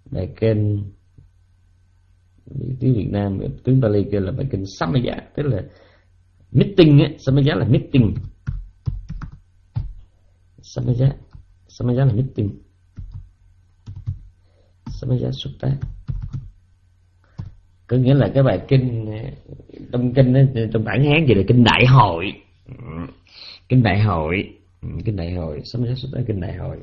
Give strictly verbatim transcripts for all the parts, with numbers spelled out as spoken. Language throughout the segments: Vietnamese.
bài kinh tiếng Việt Nam, tiếng Pali kêu là bài kinh Samaya, tức là meeting á. Samaya là meeting, Samaya Samaya là meeting, Samaya Sutta, có nghĩa là cái bài kinh trong kinh đó, trong bản Hán gì là kinh đại hội, kinh đại hội, kinh đại hội, Samaya Sutta, kinh đại hội.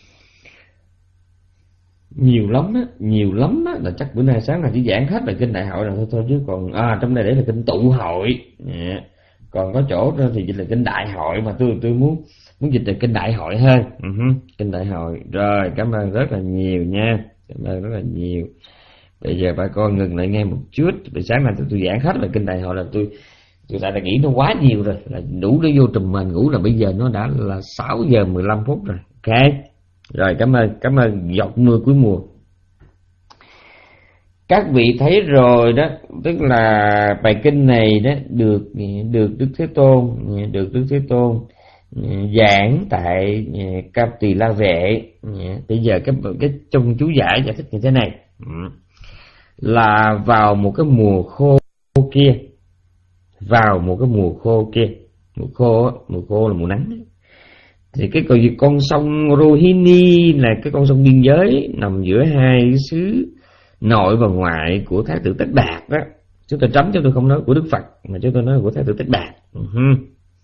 Nhiều lắm á, nhiều lắm á, là chắc bữa nay sáng là chỉ giảng hết là kinh đại hội rồi thôi thôi chứ còn à, trong đây để là kinh tụ hội, yeah. Còn có chỗ đó thì dịch là kinh đại hội, mà tôi tôi muốn muốn dịch là kinh đại hội hơn. Uh-huh. Kinh đại hội. Rồi, cảm ơn rất là nhiều nha, cảm ơn rất là nhiều. Bây giờ bà con ngừng lại nghe một chút. Vì sáng nay tôi, tôi giảng hết là kinh đại hội là tôi tôi đã nghĩ nó quá nhiều rồi, là đủ để vô trùm mền ngủ, là bây giờ nó đã là sáu giờ mười lăm phút rồi. Ok. Rồi, cảm ơn, cảm ơn giọt mưa cuối mùa. Các vị thấy rồi đó, tức là bài kinh này đó được được Đức Thế Tôn, được Đức Thế Tôn giảng tại Cáp Tỳ La Vệ. Bây giờ cái cái trong chú giải giải thích như thế này, là vào một cái mùa khô kia, vào một cái mùa khô kia, mùa khô, mùa khô là mùa nắng. Thì cái con sông Rohini là cái con sông biên giới nằm giữa hai xứ nội và ngoại của Thái tử Tất Đạt đó. Chúng tôi tránh, chúng tôi không nói của Đức Phật, mà chúng tôi nói của Thái tử Tất Đạt. Uh-huh.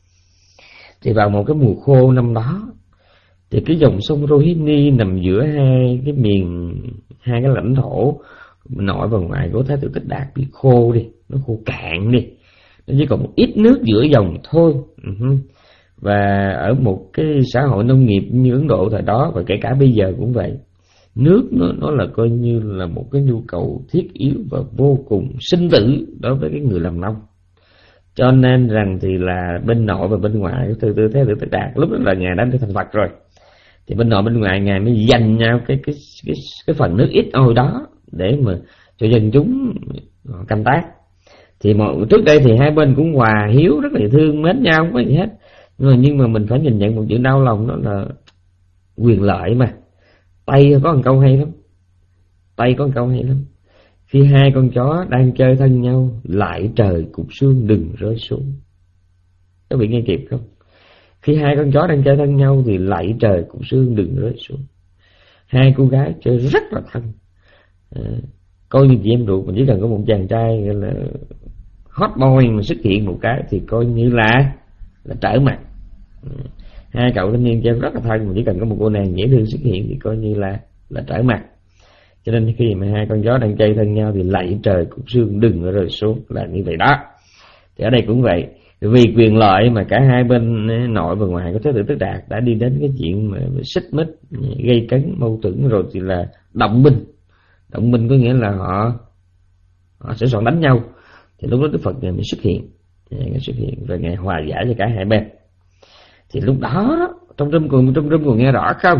Thì vào một cái mùa khô năm đó, thì cái dòng sông Rohini nằm giữa hai cái miền, hai cái lãnh thổ nội và ngoại của Thái tử Tất Đạt bị khô đi, nó khô cạn đi, nó chỉ còn một ít nước giữa dòng thôi. Uh-huh. Và ở một cái xã hội nông nghiệp như Ấn Độ thời đó, và kể cả bây giờ cũng vậy, nước nó, nó là coi như là một cái nhu cầu thiết yếu và vô cùng sinh tử đối với cái người làm nông. Cho nên rằng thì là bên nội và bên ngoại từ từ thế tử Tất Đạt lúc đó là ngài đã thành Phật rồi, thì bên nội bên ngoại ngài mới dành nhau cái cái cái cái phần nước ít ôi đó để mà cho dân chúng canh tác. Thì mọi trước đây thì hai bên cũng hòa hiếu, rất là thương mến nhau, không có gì hết. Nhưng mà, nhưng mà mình phải nhìn nhận một chuyện đau lòng, đó là quyền lợi mà. Tây có một câu hay lắm, Tây có một câu hay lắm: khi hai con chó đang chơi thân nhau, lại trời cục xương đừng rơi xuống. Các vị nghe kịp không? Khi hai con chó đang chơi thân nhau thì lại trời cục xương đừng rơi xuống. Hai cô gái chơi rất là thân, à, coi như chị em ruột, mình chỉ cần có một chàng trai gọi là hot boy mà xuất hiện một cái thì coi như là là trở mặt. Hai cậu thanh niên chơi rất là thân, mà chỉ cần có một cô nàng dễ thương xuất hiện thì coi như là là trở mặt. Cho nên khi mà hai con chó đang chơi thân nhau thì lạy trời cục xương đừng có rơi xuống, là như vậy đó. Thì ở đây cũng vậy, vì quyền lợi mà cả hai bên nội và ngoại của Thái tử Tất Đạt đã đi đến cái chuyện mà xích mích, gây cấn, mâu thuẫn, rồi thì là động binh. Động binh có nghĩa là họ họ sẽ soạn đánh nhau. Thì lúc đó Đức Phật ngài mới xuất hiện, ngài xuất hiện và ngài hòa giải cho cả hai bên. Thì lúc đó trong râm cùng trong râm cùng nghe rõ không?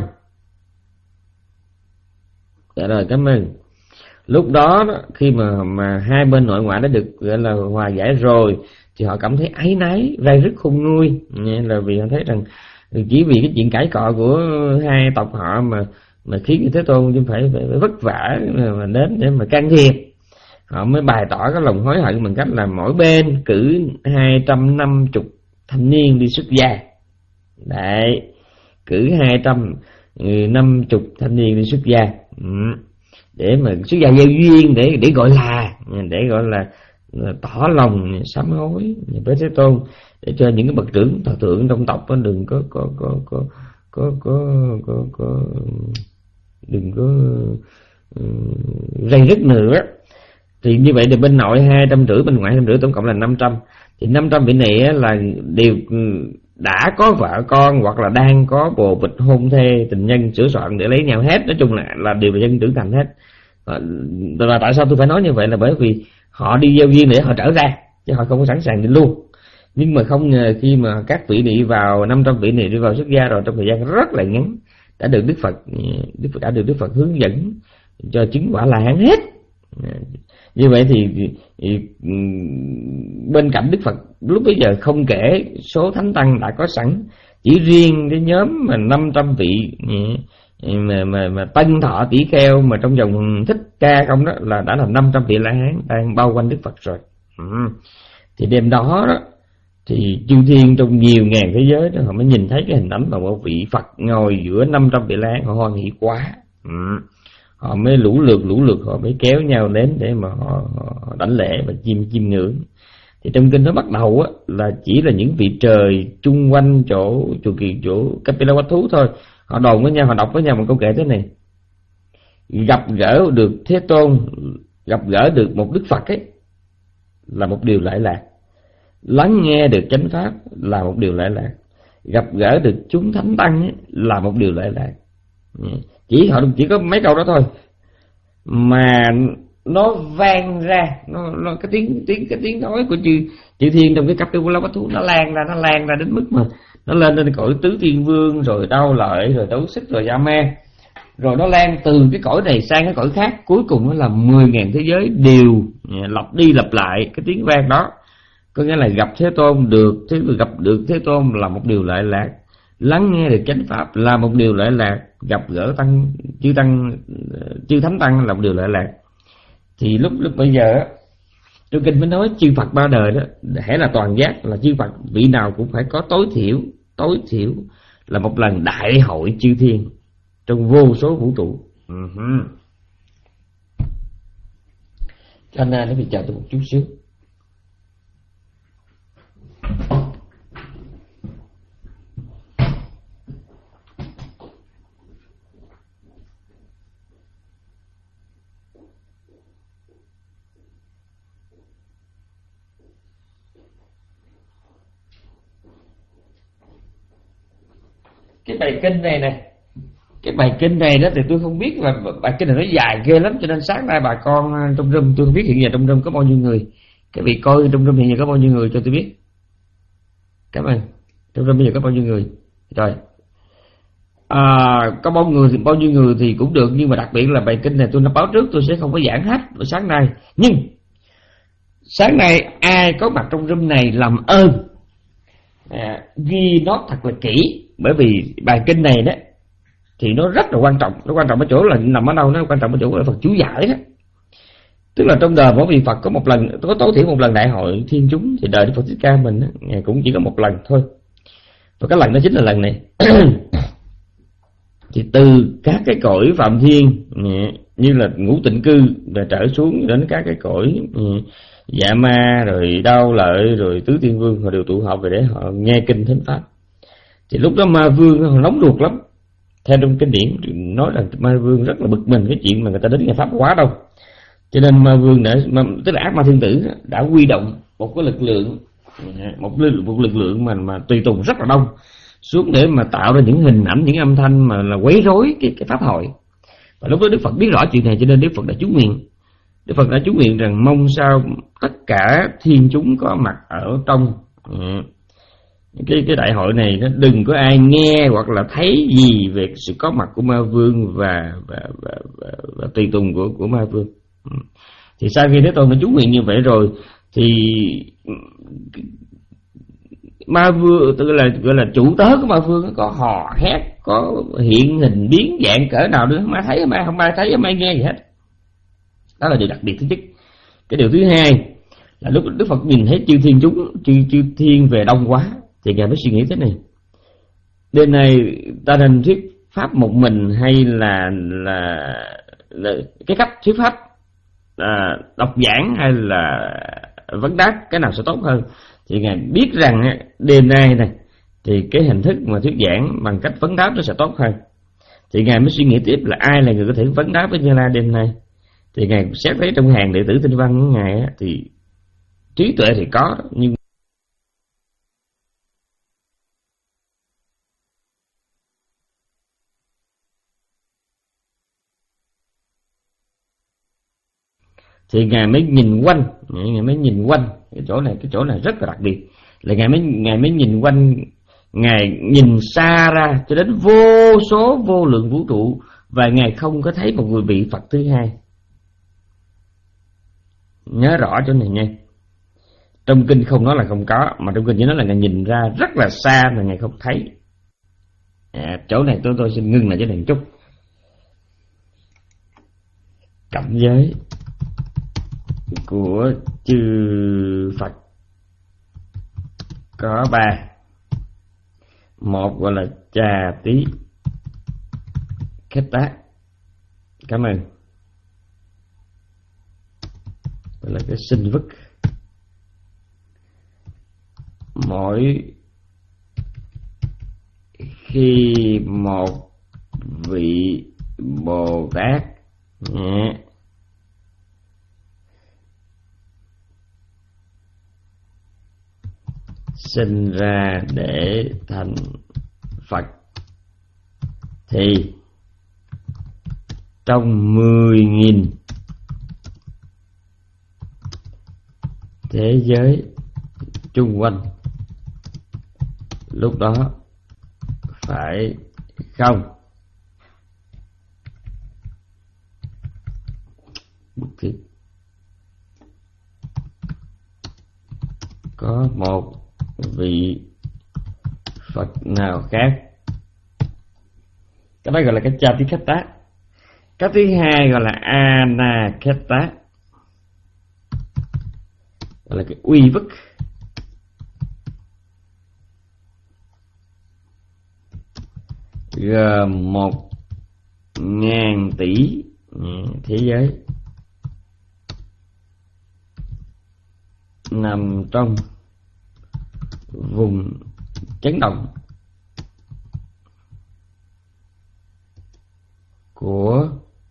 Dạ rồi, cảm ơn. Lúc đó, đó khi mà mà hai bên nội ngoại đã được gọi là hòa giải rồi, thì họ cảm thấy áy náy, ray rứt khôn nguôi, là vì họ thấy rằng chỉ vì cái chuyện cãi cọ của hai tộc họ mà mà khiến Thế Tôn chứ phải, phải, phải vất vả mà đến để mà can thiệp. Họ mới bày tỏ cái lòng hối hận bằng cách là mỗi bên cử hai trăm năm mươi thanh niên đi xuất gia. Đấy, cử hai trăm năm mươi thanh niên đi xuất gia, ừ. để mà xuất gia gieo duyên, để để gọi là để gọi là, là tỏ lòng sám hối với Thế Tôn, để cho những cái bậc trưởng thọ thượng trong tộc đừng có có có có có có có, có đừng có uh, rầy rứt nữa. Thì như vậy thì bên nội hai trăm rưỡi, bên ngoại hai trăm rưỡi, tổng cộng là năm trăm. Thì năm trăm vị này là đều đã có vợ con hoặc là đang có bồ bịch hôn thê tình nhân sửa soạn để lấy nhau hết. Nói chung là là đều là dân trưởng thành hết. Và tại sao tôi phải nói như vậy là bởi vì họ đi gieo duyên để họ trở ra, chứ họ không có sẵn sàng đi luôn. Nhưng mà không ngờ khi mà các vị đi vào, năm trăm vị này đi vào xuất gia rồi, trong thời gian rất là ngắn đã được Đức Phật Đức Phật đã được Đức Phật hướng dẫn cho chứng quả La Hán hết. Như vậy thì, thì bên cạnh Đức Phật lúc bấy giờ không kể số thánh tăng đã có sẵn, chỉ riêng cái nhóm mà năm trăm vị mà mà mà tân thọ tỷ kheo mà trong dòng Thích Ca không đó là đã là năm trăm vị La Hán đang bao quanh Đức Phật rồi. Ừ. Thì đêm đó đó thì chư thiên trong nhiều ngàn thế giới đó, họ mới nhìn thấy cái hình ảnh mà một vị Phật ngồi giữa năm trăm vị La Hán, họ hoan hỷ quá. Ừ. Họ mới lũ lượt lũ lượt họ mới kéo nhau đến để mà họ, họ đảnh lễ và chiêm chiêm ngưỡng. Thì trong kinh nó bắt đầu á là chỉ là những vị trời chung quanh chỗ chỗ kỳ chỗ Kapilavatthu thôi. Họ đồn với nhau, họ đọc với nhau một câu kệ thế này: gặp gỡ được Thế Tôn, gặp gỡ được một Đức Phật ấy là một điều lãi lạc, lắng nghe được chánh pháp là một điều lãi lạc, gặp gỡ được chúng thánh tăng ấy là một điều lãi lạc. Chỉ họ chỉ có mấy câu đó thôi mà nó vang ra, nó, nó cái tiếng tiếng cái tiếng nói của chư chư thiên trong cái Kapilavatthu nó lan ra, nó lan ra đến mức mà nó lên lên cõi tứ thiên vương, rồi đau lợi, rồi đấu xích, rồi dạ ma, rồi nó lan từ cái cõi này sang cái cõi khác, cuối cùng nó là mười ngàn thế giới đều lặp đi lặp lại cái tiếng vang đó. Có nghĩa là gặp Thế Tôn được thế gặp được Thế Tôn là một điều lợi lạc, lắng nghe được chánh pháp là một điều lợi lạc, gặp gỡ tăng chư tăng chư thánh tăng là một điều lợi lạc. Thì lúc lúc bây giờ trong kinh mới nói chư Phật ba đời đó, hễ là toàn giác là chư Phật vị nào cũng phải có tối thiểu tối thiểu là một lần đại hội chư thiên trong vô số vũ trụ. Uh-huh. Cho nên nó bị chờ tôi một chút xíu. Cái bài kinh này nè, cái bài kinh này đó thì tôi không biết, là bài kinh này nó dài ghê lắm, cho nên sáng nay bà con trong room, tôi không biết hiện giờ trong room có bao nhiêu người, cái vị coi trong room hiện giờ có bao nhiêu người cho tôi biết. Cảm ơn. Trong room bây giờ có bao nhiêu người rồi? À, có bao người thì bao nhiêu người thì cũng được, nhưng mà đặc biệt là bài kinh này tôi đã báo trước tôi sẽ không có giảng hết vào sáng nay. Nhưng sáng nay ai có mặt trong room này làm ơn à, ghi nó thật là kỹ, bởi vì bài kinh này đó thì nó rất là quan trọng. Nó quan trọng ở chỗ là nằm ở đâu? Nó quan trọng ở chỗ là Phật chú giải đó. Tức là trong đời mỗi vị Phật có một lần, có tối thiểu một lần đại hội thiên chúng, thì đời Đức Phật Thích Ca mình đó, ngày cũng chỉ có một lần thôi, và cái lần đó chính là lần này. Thì từ các cái cõi phạm thiên như là ngũ tịnh cư và trở xuống đến các cái cõi dạ ma, rồi đau lợi, rồi tứ thiên vương, họ đều tụ họp về để họ nghe kinh thánh pháp. Thì lúc đó ma vương họ nóng ruột lắm. Theo trong kinh điển nói là ma vương rất là bực mình cái chuyện mà người ta đến nghe pháp quá đâu, cho nên ma vương đã, tức là ác ma thiên tử đã huy động một cái lực lượng, một lực, một lực lượng mà mà tùy tùng rất là đông xuống để mà tạo ra những hình ảnh, những âm thanh mà là quấy rối cái cái pháp hội. Và lúc đó Đức Phật biết rõ chuyện này, cho nên Đức Phật đã chú nguyện, Đức Phật đã chú nguyện rằng mong sao tất cả thiên chúng có mặt ở trong cái cái đại hội này, nó đừng có ai nghe hoặc là thấy gì về sự có mặt của ma vương và và và, và, và tùy tùng của của ma vương. Thì sau khi Thế Tôn đã chú nguyện như vậy rồi thì ma vương, tức là gọi là chủ tớ của ma vương, có hò hét, có hiện hình biến dạng cỡ nào nữa, không ai thấy, không ai không ai thấy, không ai nghe gì hết. Đó là điều đặc biệt thứ nhất. Cái điều thứ hai là lúc Đức Phật nhìn thấy chư thiên chúng, chư chư thiên về đông quá, thì ngài mới suy nghĩ thế này: đêm nay ta nên thuyết pháp một mình, hay là là, là cái cách thuyết pháp à, đọc giảng hay là vấn đáp, cái nào sẽ tốt hơn? Thì ngài biết rằng đêm nay này thì cái hình thức mà thuyết giảng bằng cách vấn đáp nó sẽ tốt hơn. Thì ngài mới suy nghĩ tiếp là ai là người có thể vấn đáp với Như Lai đêm nay. Thì ngài xét thấy trong hàng đệ tử Tinh Văn của ngài thì trí tuệ thì có, nhưng thì ngài mới nhìn quanh, ngài mới nhìn quanh cái chỗ này, cái chỗ này rất là đặc biệt, là ngài mới ngài mới nhìn quanh, ngài nhìn xa ra cho đến vô số vô lượng vũ trụ, và ngài không có thấy một người vị Phật thứ hai. Nhớ rõ chỗ này nha. Trong kinh không nói là không có, mà trong kinh chỉ nói là ngài nhìn ra rất là xa mà ngài không thấy. À, chỗ này tôi tôi xin ngưng lại chỗ này một chút. cảnh giới của chư Phật có ba. Một gọi là trà tí khết tác, cảm ơn, gọi là cái sinh vức. Mỗi khi một vị Bồ Tát nhé, sinh ra để thành Phật thì trong mười nghìn thế giới chung quanh lúc đó phải không có một vị Phật nào khác. Cái đó gọi là cái cha tí khết tác. Cái thứ hai gọi là ana khết tác, gọi là cái uy vức. Gồm một ngàn tỷ thế giới nằm trong vùng chấn động của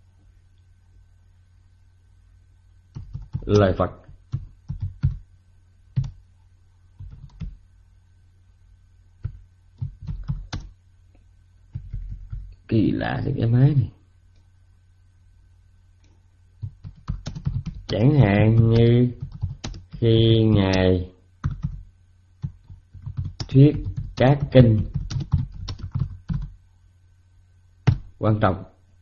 lời Phật. Kỳ lạ thì cái máy này. Chẳng hạn như khi Ngài thuyết các kinh quan trọng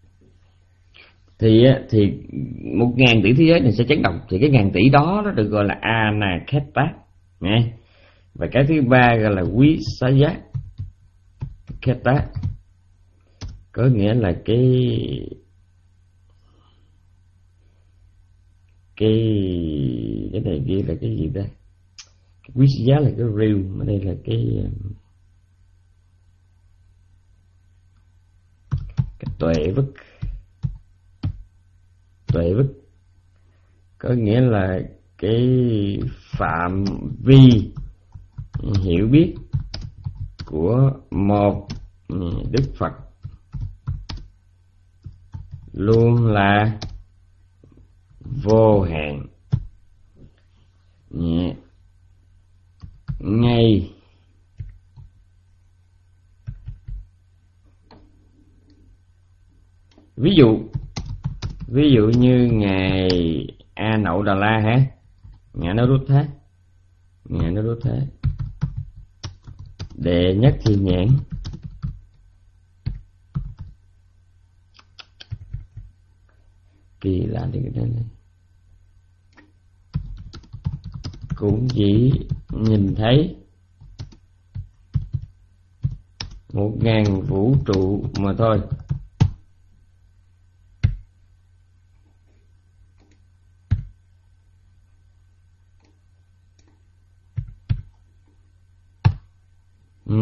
thì thì một ngàn tỷ thế giới này sẽ chấn động, thì cái ngàn tỷ đó nó được gọi là Anakheta nghe. Và cái thứ ba gọi là quý xá giác kheta, có nghĩa là cái cái cái này ghi là cái gì đây? Quý xá giác là cái real, mà đây là cái cái tuệ vức. Tuệ vức có nghĩa là cái phạm vi hiểu biết của một Đức Phật luôn là vô hạn, ngay ví dụ ví dụ như ngài A Nậu Đà La hả, ngài nói rút thế, ngài nói rút thế đệ nhất thiên nhãn, kỳ lạ thì cái này cũng chỉ nhìn thấy một ngàn vũ trụ mà thôi. Ừ.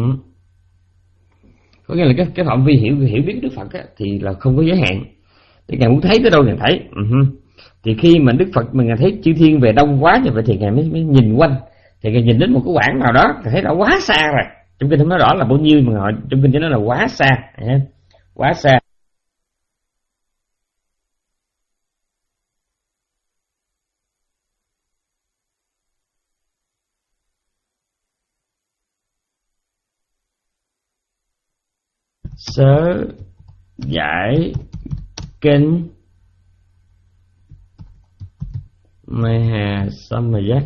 Có nghĩa là cái cái phạm vi hiểu hiểu biết Đức Phật á, thì là không có giới hạn. Thì ngài muốn thấy tới đâu ngài thấy. Uh-huh. Thì khi mà Đức Phật mà ngài thấy chư thiên về đông quá như vậy thì ngài mới, mới nhìn quanh, thì ngài nhìn đến một cái quãng nào đó ngài thấy đã quá xa rồi. Trong kinh không nói rõ là bao nhiêu, mà họ trong kinh cho nó là quá xa, quá xa. Sớ giải kinh Maha Samajat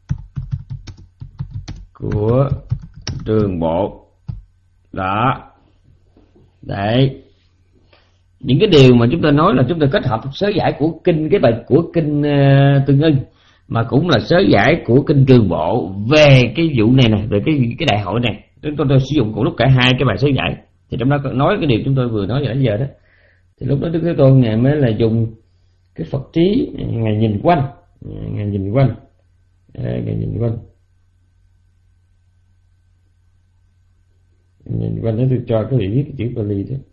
của Trường Bộ đó. Đấy, những cái điều mà chúng ta nói là chúng ta kết hợp sớ giải của kinh cái bài của kinh uh, Tương Ưng, mà cũng là sớ giải của kinh Trường Bộ về cái vụ này này, về cái cái đại hội này. Chúng tôi, tôi sử dụng cùng lúc cả hai cái bài sớ giải. Thì trong đó nói cái điều chúng tôi vừa nói nãy giờ đó, thì lúc đó Đức Thế Tôn ngài mới là dùng cái Phật trí Ngài nhìn quanh, Ngài nhìn quanh, Ngài nhìn quanh, nhìn quanh để tôi cho các vị viết cái chữ Pali đó.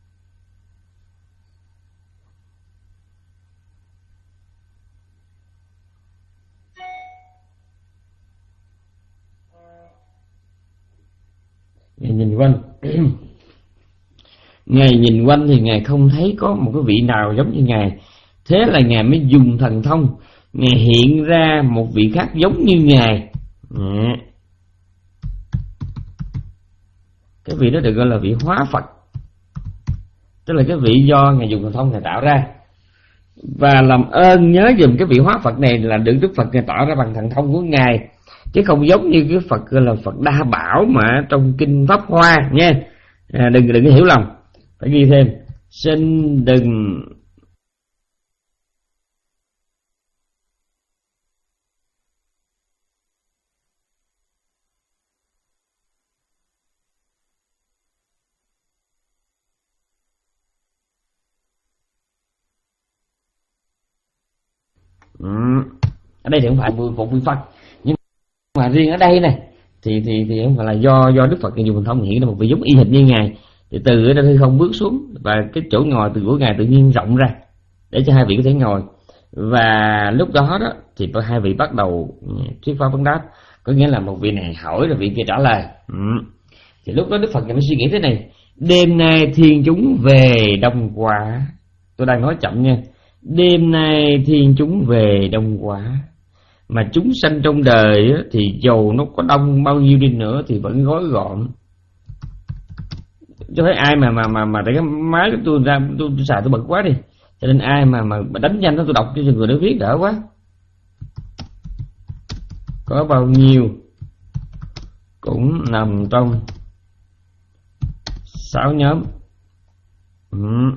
Ngài nhìn quanh. Ngài nhìn quanh thì Ngài không thấy có một cái vị nào giống như Ngài. Thế là Ngài mới dùng thần thông, Ngài hiện ra một vị khác giống như Ngài. Cái vị đó được gọi là vị hóa Phật, tức là cái vị do Ngài dùng thần thông Ngài tạo ra. Và làm ơn nhớ dùm cái vị hóa Phật này là được Đức Phật Ngài tạo ra bằng thần thông của Ngài, chứ không giống như cái Phật gọi là Phật Đa Bảo mà trong kinh Pháp Hoa nha. À, đừng đừng hiểu lầm, phải ghi thêm: xin đừng ừ. Ở đây thì không phải một vị Phật, nhưng mà riêng ở đây này thì thì thì không phải là do do Đức Phật dùng thần thông hiện ra một vị giống y hệt như Ngài. Thì từ ở đây không bước xuống, và cái chỗ ngồi từ của Ngài tự nhiên rộng ra để cho hai vị có thể ngồi. Và lúc đó đó thì hai vị bắt đầu thuyết pháp vấn đáp, có nghĩa là một vị này hỏi rồi vị kia trả lời. ừ. Thì lúc đó Đức Phật mới suy nghĩ thế này: đêm nay thiên chúng về đông quá. Tôi đang nói chậm nha. Đêm nay thiên chúng về đông quá, mà chúng sanh trong đời thì dầu nó có đông bao nhiêu đi nữa thì vẫn gói gọn. Cho thấy ai mà mà mà mà để cái máy của tôi ra tôi, tôi xài tôi bật quá đi, cho nên ai mà mà đánh nhanh nó tôi đọc cho người đó viết đỡ quá. Có bao nhiêu cũng nằm trong sáu nhóm. ừ.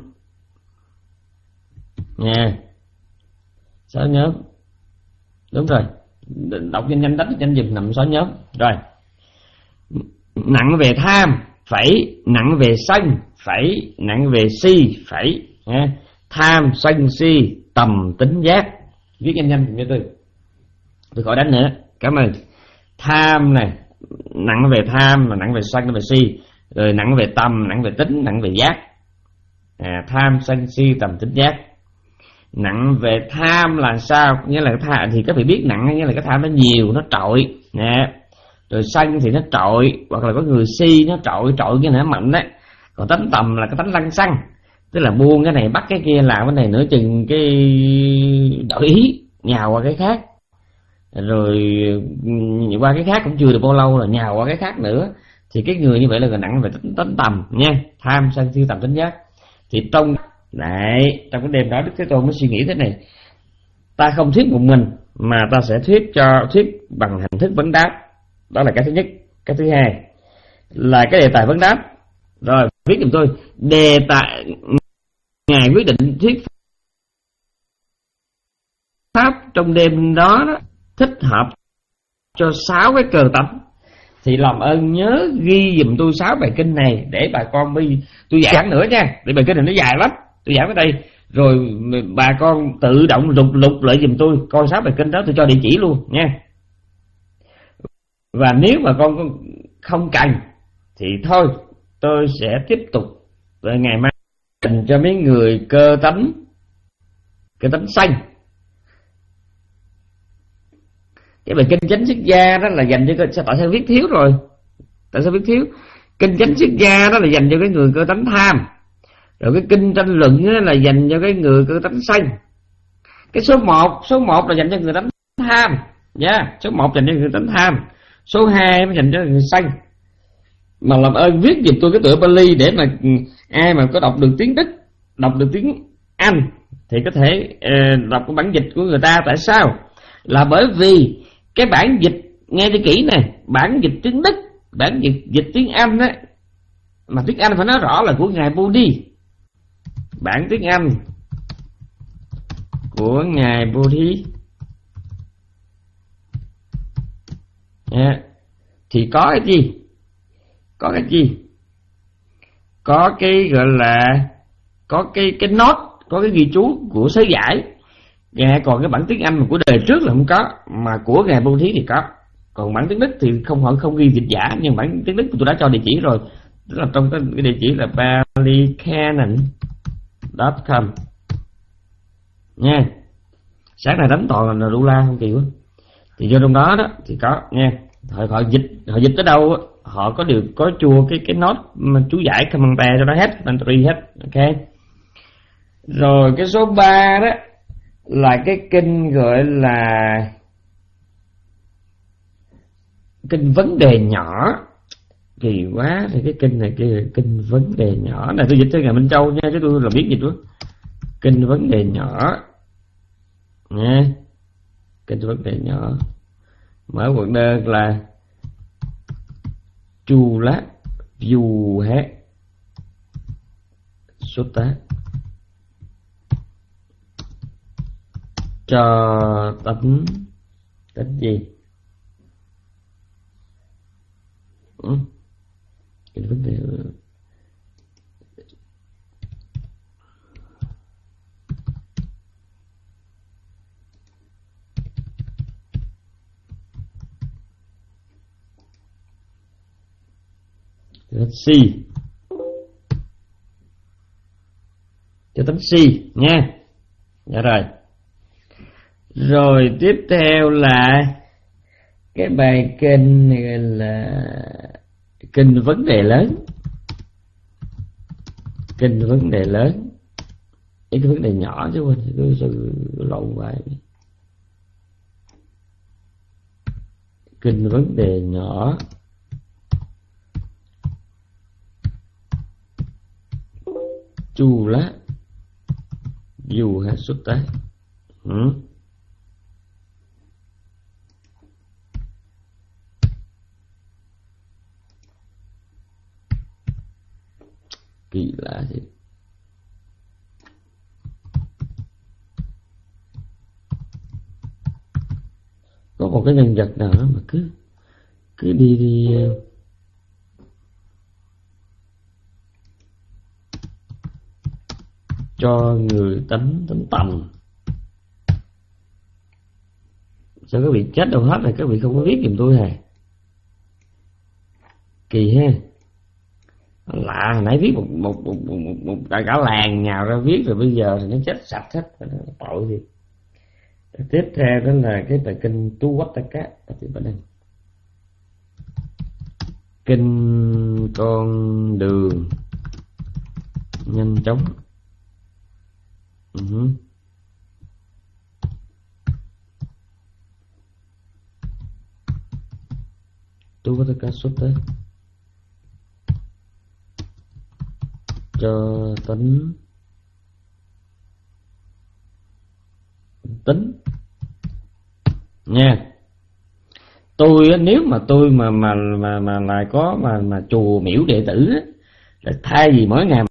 Nha, sáu nhóm. Đúng rồi, đọc nhanh nhanh, đánh nhanh dùm, nằm sáu nhóm. Rồi, nặng về tham phẩy, nặng về sân phẩy, nặng về si phẩy. Tham sân si tầm tính giác. Viết nhanh nhanh cho tôi, tôi khỏi đánh nữa. Cảm ơn. Tham này, nặng về tham, nặng về sân, nặng về si. Rồi nặng về tâm, nặng về tính, nặng về giác. à, Tham sân si tầm tính giác. Nặng về tham là sao? Nghĩa là cái tham thì các vị biết nặng, nghĩa là cái tham nó nhiều, nó trội nè. Rồi sân thì nó trội, hoặc là có người si nó trội, trội cái này nó mạnh đấy. Còn tánh tầm là cái tánh lăng xăng, tức là buông cái này bắt cái kia, làm cái này nửa chừng cái đổi ý, nhào qua cái khác, rồi qua cái khác cũng chưa được bao lâu là nhào qua cái khác nữa. Thì cái người như vậy là người nặng về tính, tính tầm nha. Tham sân si tầm tính giác. Thì trong đấy, trong cái đêm đó Đức Thế Tôn mới suy nghĩ thế này: ta không thuyết một mình, mà ta sẽ thuyết cho thuyết bằng hình thức vấn đáp. Đó là cái thứ nhất. Cái thứ hai là cái đề tài vấn đáp. Rồi viết giùm tôi đề tài. Ngài quyết định thuyết pháp trong đêm đó, đó thích hợp cho sáu cái cờ tánh. Thì làm ơn nhớ ghi giùm tôi sáu bài kinh này để bà con đi. Tôi giảng nữa nha, để bài kinh này nó dài lắm. Tôi giảng ở đây rồi bà con tự động lục lục lại giùm tôi coi sáu bài kinh đó, tôi cho địa chỉ luôn nha. Và nếu mà con không cần thì thôi, tôi sẽ tiếp tục ngày mai dành cho mấy người cơ tánh, cơ tánh xanh. Cái bài kinh chánh xuất gia đó là dành cho, tại sao viết thiếu rồi? Tại sao viết thiếu? Kinh chánh xuất gia đó là dành cho cái người cơ tánh tham. Rồi cái kinh tranh luận đó là dành cho cái người cơ tánh xanh. Cái số một, số một là dành cho người tánh tham. Yeah, số một dành cho người tánh tham. Số hai mới dành cho người xanh. Mà làm ơn viết giùm tôi cái tựa Pali để mà ai mà có đọc được tiếng Đức, đọc được tiếng Anh thì có thể uh, đọc cái bản dịch của người ta. Tại sao? Là bởi vì cái bản dịch, nghe cho kỹ này, bản dịch tiếng Đức, bản dịch dịch tiếng Anh á, mà tiếng Anh phải nói rõ là của ngài Bodhi. Bản tiếng Anh của ngài Bodhi yeah. Thì có cái gì? Có cái gì? Có cái gọi là có cái cái nốt, có cái ghi chú của sớ giải. Dạ, còn cái bản tiếng Anh mà của đời trước là không có, mà của Ngài Vô Thí thì có. Còn bản tiếng Đức thì không họ không ghi dịch giả, nhưng bản tiếng Đức tôi đã cho địa chỉ rồi, tức là trong cái, cái địa chỉ là palicanon chấm com nha. Sáng nay đánh toàn là đô la không kỳ quá, thì vô trong đó đó thì có nha. Họ, họ dịch họ dịch tới đâu họ có điều có chua cái cái nốt chú giải commentary cho nó hết, commentary hết, ok. Rồi cái số ba đó là cái kinh gọi là kinh vấn đề nhỏ. Kỳ quá, thì cái kinh này kia kinh vấn đề nhỏ này tôi dịch cho Ngài Minh Châu nha, chứ tôi là biết dịch quá. Kinh vấn đề nhỏ nha, kinh vấn đề nhỏ. Mở quận đơn là chu lát view hết xuất tá cho tính tính gì ừ. Cái vấn đề C cho tính C nha. Dạ rồi. Rồi tiếp theo là cái bài kinh này là kinh vấn đề lớn. Kinh vấn đề lớn, cái vấn đề nhỏ chứ quên, tôi sự lộn bài. Kinh vấn đề nhỏ chu lá dù hay xuất tái. Ừ. Kỳ lạ gì. Có một cái nhân vật nào đó mà cứ cứ đi đi cho người tánh tánh tầm. Sao các vị chết đâu hết rồi, các vị không có viết giùm tôi hả? Kỳ ha. Lạ, hồi nãy viết một một một, một, một, một cả, cả làng nhào ra viết, rồi bây giờ thì nó chết sạch hết, tội gì. Tiếp theo đó là cái bài kinh Tu Quách Ta Cát. Kinh con đường nhanh chóng. Uh-huh. Tu Quách Ta Cát xuất tới cho tính tính nha. Tôi nếu mà tôi mà mà mà mà lại có mà mà chùa miễu đệ tử á, là thay vì mỗi ngày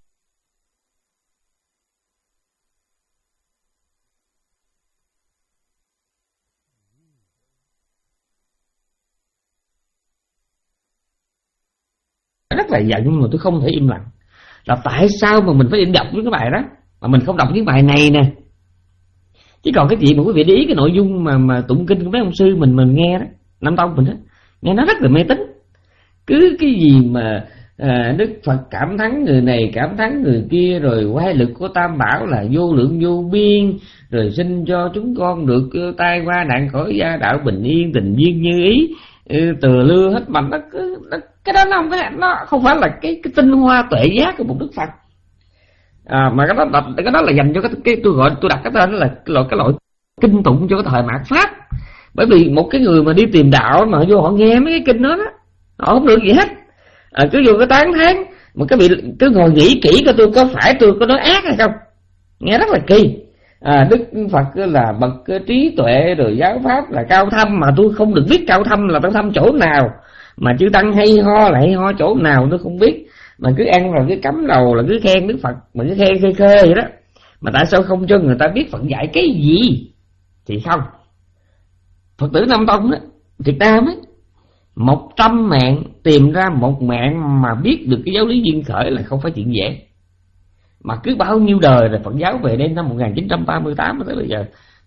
rất là giận, nhưng mà tôi không thể im lặng. Là tại sao mà mình phải đọc những cái bài đó mà mình không đọc những bài này nè? Chứ còn cái chuyện mà quý vị để ý cái nội dung mà mà tụng kinh của mấy ông sư mình mình nghe đó, Nam Tông mình đó, nghe nó rất là mê tín. Cứ cái gì mà à, Đức Phật cảm thắng người này, cảm thắng người kia, rồi quay lực của Tam Bảo là vô lượng vô biên, rồi xin cho chúng con được tai qua nạn khỏi gia đạo bình yên, tình duyên như ý, từ lưa hết mạnh. Nó, nó, cái đó nó không, cái nó không phải là cái, cái tinh hoa tuệ giác của một Đức Phật. À, mà cái đó, cái đó là dành cho cái, cái tôi gọi tôi đặt cái tên đó là cái loại, cái loại kinh tụng cho cái thời mạt Pháp. Bởi vì một cái người mà đi tìm đạo mà vô họ nghe mấy cái kinh đó, đó họ không được gì hết. À, cứ vô cái tán thán mà cái bị cứ ngồi nghĩ kỹ coi tôi có phải tôi có nói ác hay không, nghe rất là kỳ. À, Đức Phật là bậc trí tuệ, rồi giáo pháp là cao thâm, mà tôi không được biết cao thâm là cao thâm chỗ nào, mà chư tăng hay ho là hay ho chỗ nào tôi không biết, mà cứ ăn rồi cứ cắm đầu là cứ khen Đức Phật, mà cứ khen khê khê vậy đó. Mà tại sao không cho người ta biết Phật dạy cái gì? Thì không, Phật tử Nam Tông đó, Việt Nam ấy, một trăm mạng tìm ra một mạng mà biết được cái giáo lý duyên khởi là không phải chuyện dễ. Mà cứ bao nhiêu đời rồi Phật giáo về đến năm một nghìn chín trăm ba mươi tám tới bây giờ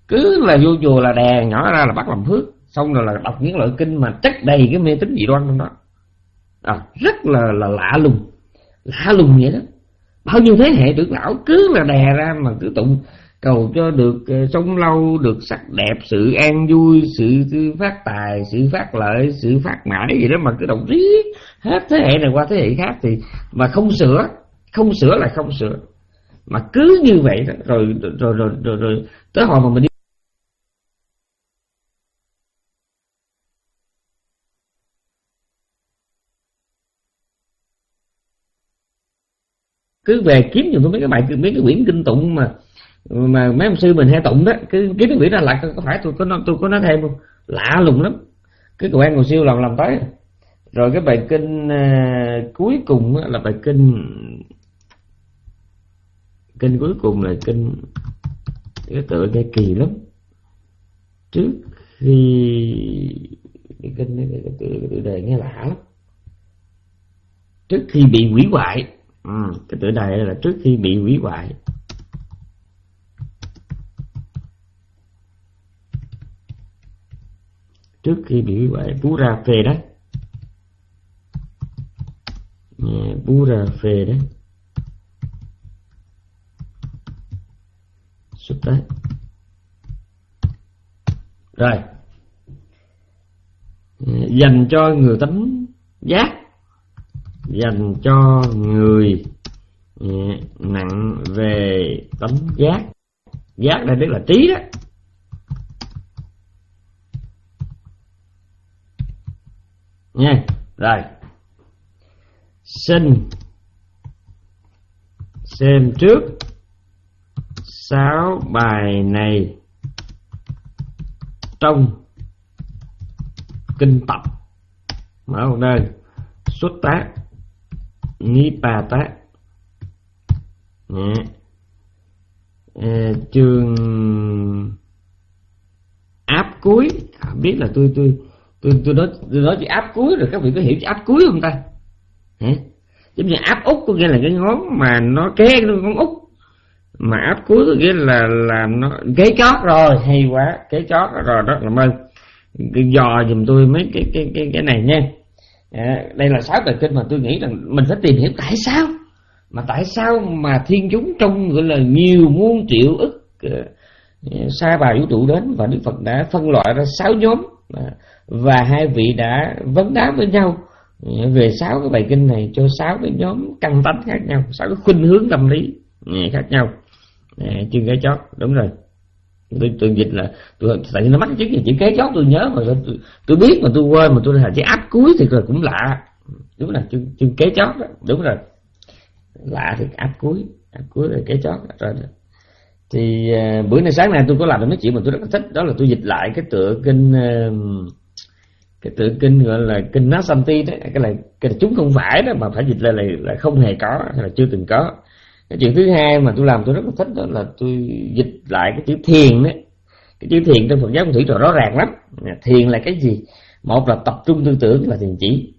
cứ là vô chùa là đè nhỏ ra là bắt làm phước, xong rồi là đọc những loại kinh mà chất đầy cái mê tín dị đoan trong đó. À, rất là là lạ lùng, lạ lùng vậy đó. Bao nhiêu thế hệ trưởng lão cứ là đè ra mà cứ tụng cầu cho được uh, sống lâu, được sắc đẹp, sự an vui, sự phát tài, sự phát lợi, sự phát mãi gì đó, mà cứ đọc riết hết thế hệ này qua thế hệ khác thì mà không sửa, không sửa là không sửa, mà cứ như vậy đó. Rồi rồi rồi rồi, rồi, rồi tới hồi mà mình đi cứ về kiếm dùng mấy cái bài mấy cái quyển kinh tụng mà mà mấy ông sư mình hay tụng đó, cứ kiếm cái quyển đó lại có phải tôi có nói, tôi có nói thêm không? Lạ lùng lắm, cái cầu an cầu siêu làm làm tới. Rồi cái bài kinh uh, cuối cùng là bài kinh kinh cuối cùng là kinh cái tựa cái kỳ lắm. Trước khi cái kinh cái, cái, tựa, cái tựa đề nghe lạ lắm. Trước khi bị hủy hoại. Ừ, cái tựa đề là trước khi bị hủy hoại. Trước khi bị hủy hoại, bú ra phê đó. Bú ra phê đó. Xuất tới. Rồi. Dành cho người tánh giác, dành cho người nặng về tánh giác. Giác đây tức là trí đó. Nha. Rồi. Xin xem trước sáu bài này trong kinh tập. Mở một đơn xuất tác Nipata. À, chương áp cuối. À, biết là tôi tôi tôi tôi nói tôi nói chữ áp cuối rồi, các vị có hiểu chữ áp cuối không ta? Hả? Giống như áp út có nghĩa là cái ngón mà nó kế cái ngón út, mà áp cuối có nghĩa là là nó kế chót rồi. Hay quá, kế chót rồi đó. Làm ơn cái dò giùm tôi mấy cái cái cái cái này nha. À, đây là sáu bài kinh mà tôi nghĩ rằng mình phải tìm hiểu tại sao mà tại sao mà thiên chúng trong gọi là nhiều muôn triệu ức uh, sa bà vũ trụ đến, và Đức Phật đã phân loại ra sáu nhóm, uh, và hai vị đã vấn đáp với nhau uh, về sáu cái bài kinh này cho sáu cái nhóm căn tánh khác nhau, sáu cái khuynh hướng tâm lý uh, khác nhau. Uh, chương cái chót đúng rồi. Tôi, tôi dịch là tôi, tại vì nó mắc chữ chữ kế chót tôi nhớ mà tôi, tôi biết mà tôi quên, mà tôi là chữ áp cuối thì rồi cũng lạ. Đúng là chương, chương kế chót đó. Đúng rồi, lạ thì áp cuối, áp cuối là kế chót rồi. Thì uh, bữa nay sáng nay tôi có làm được mấy chuyện mà tôi rất là thích, đó là tôi dịch lại cái tựa kinh uh, cái tựa kinh gọi là kinh Nasanti đó, cái là cái là chúng không phải đó, mà phải dịch lại là, là không hề có hay là chưa từng có. Cái chuyện thứ hai mà tôi làm tôi rất là thích đó là tôi dịch lại cái chữ thiền đấy. Cái chữ thiền trong Phật giáo Phong thủy rồi rõ ràng lắm. Thiền là cái gì? Một là tập trung tư tưởng là thiền chỉ.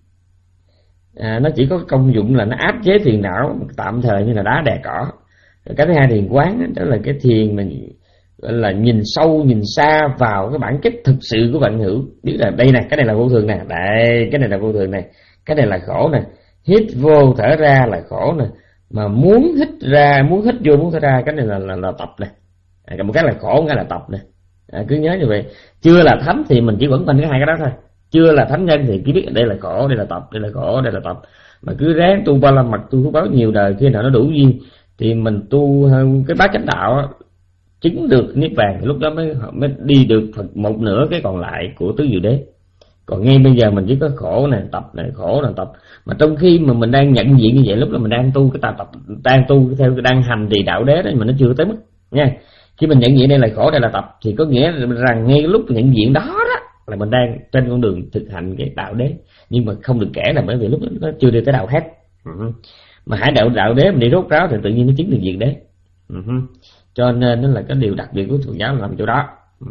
À, nó chỉ có công dụng là nó áp chế phiền não tạm thời như là đá đè cỏ. Cái thứ hai thiền quán đó là cái thiền mình gọi là nhìn sâu nhìn xa vào cái bản chất thực sự của vạn hữu. Biết là đây này, cái này là vô thường nè, đây cái này là vô thường này, cái này là khổ nè, hít vô thở ra là khổ nè, mà muốn hít ra, muốn hít vô, muốn thở ra, cái này là là, là tập này. À, một cái là khổ, một cái là tập này. À, cứ nhớ như vậy. Chưa là thánh thì mình chỉ quẩn quanh cái hai cái đó thôi. Chưa là thánh nhân thì chỉ biết đây là khổ, đây là tập, đây là khổ, đây là tập. Mà cứ ráng tu ba la mật, tu phước báo nhiều đời, khi nào nó đủ duyên thì mình tu cái bát chánh đạo chứng được niết bàn, lúc đó mới mới đi được một nửa cái còn lại của tứ diệu đế. Còn ngay bây giờ mình chỉ có khổ này, tập này, khổ này, tập. Mà trong khi mà mình đang nhận diện như vậy, lúc đó mình đang tu cái ta tập, đang tu theo đang hành trì đạo đế đó, mà nó chưa tới mức nha. Khi mình nhận diện đây là khổ, đây là tập, thì có nghĩa rằng ngay lúc nhận diện đó đó là mình đang trên con đường thực hành cái đạo đế. Nhưng mà không được kể là bởi vì lúc đó nó chưa đi tới đạo hết. Ừ. Mà hãy đạo đạo đế mình đi rốt ráo thì tự nhiên nó chứng được diệt đế. Ừ. Cho nên nó là cái điều đặc biệt của Phật giáo là nằm chỗ đó. Ừ.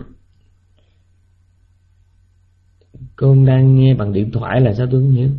Con đang nghe bằng điện thoại là sao tôi không hiểu?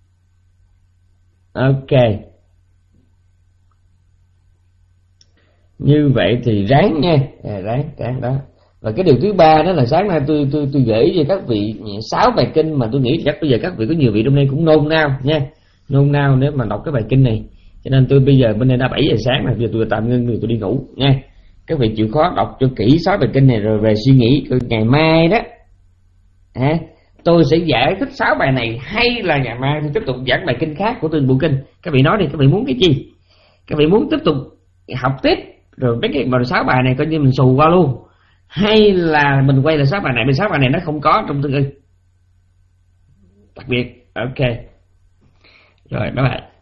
Ok. Như vậy thì ráng nha, à, ráng ráng đó. Và cái điều thứ ba đó là sáng nay tôi tôi tôi gửi cho các vị sáu bài kinh mà tôi nghĩ chắc bây giờ các vị có nhiều vị trong đây cũng nôn nao nha, nôn nao nếu mà đọc cái bài kinh này. Cho nên tôi bây giờ bên đây đã bảy giờ sáng rồi, giờ tôi tạm ngưng rồi tôi đi ngủ nha. Các vị chịu khó đọc cho kỹ sáu bài kinh này rồi về suy nghĩ. Ngày mai đó à, tôi sẽ giải thích sáu bài này, hay là ngày mai tôi tiếp tục giảng bài kinh khác của từng bộ kinh. Các vị nói đi, các vị muốn cái gì? Các vị muốn tiếp tục học tiếp rồi mấy cái mà sáu bài này coi như mình xù qua luôn, hay là mình quay lại sáu bài này? Vì sáu bài này nó không có trong tương ưng đặc biệt. Ok rồi, bye bye.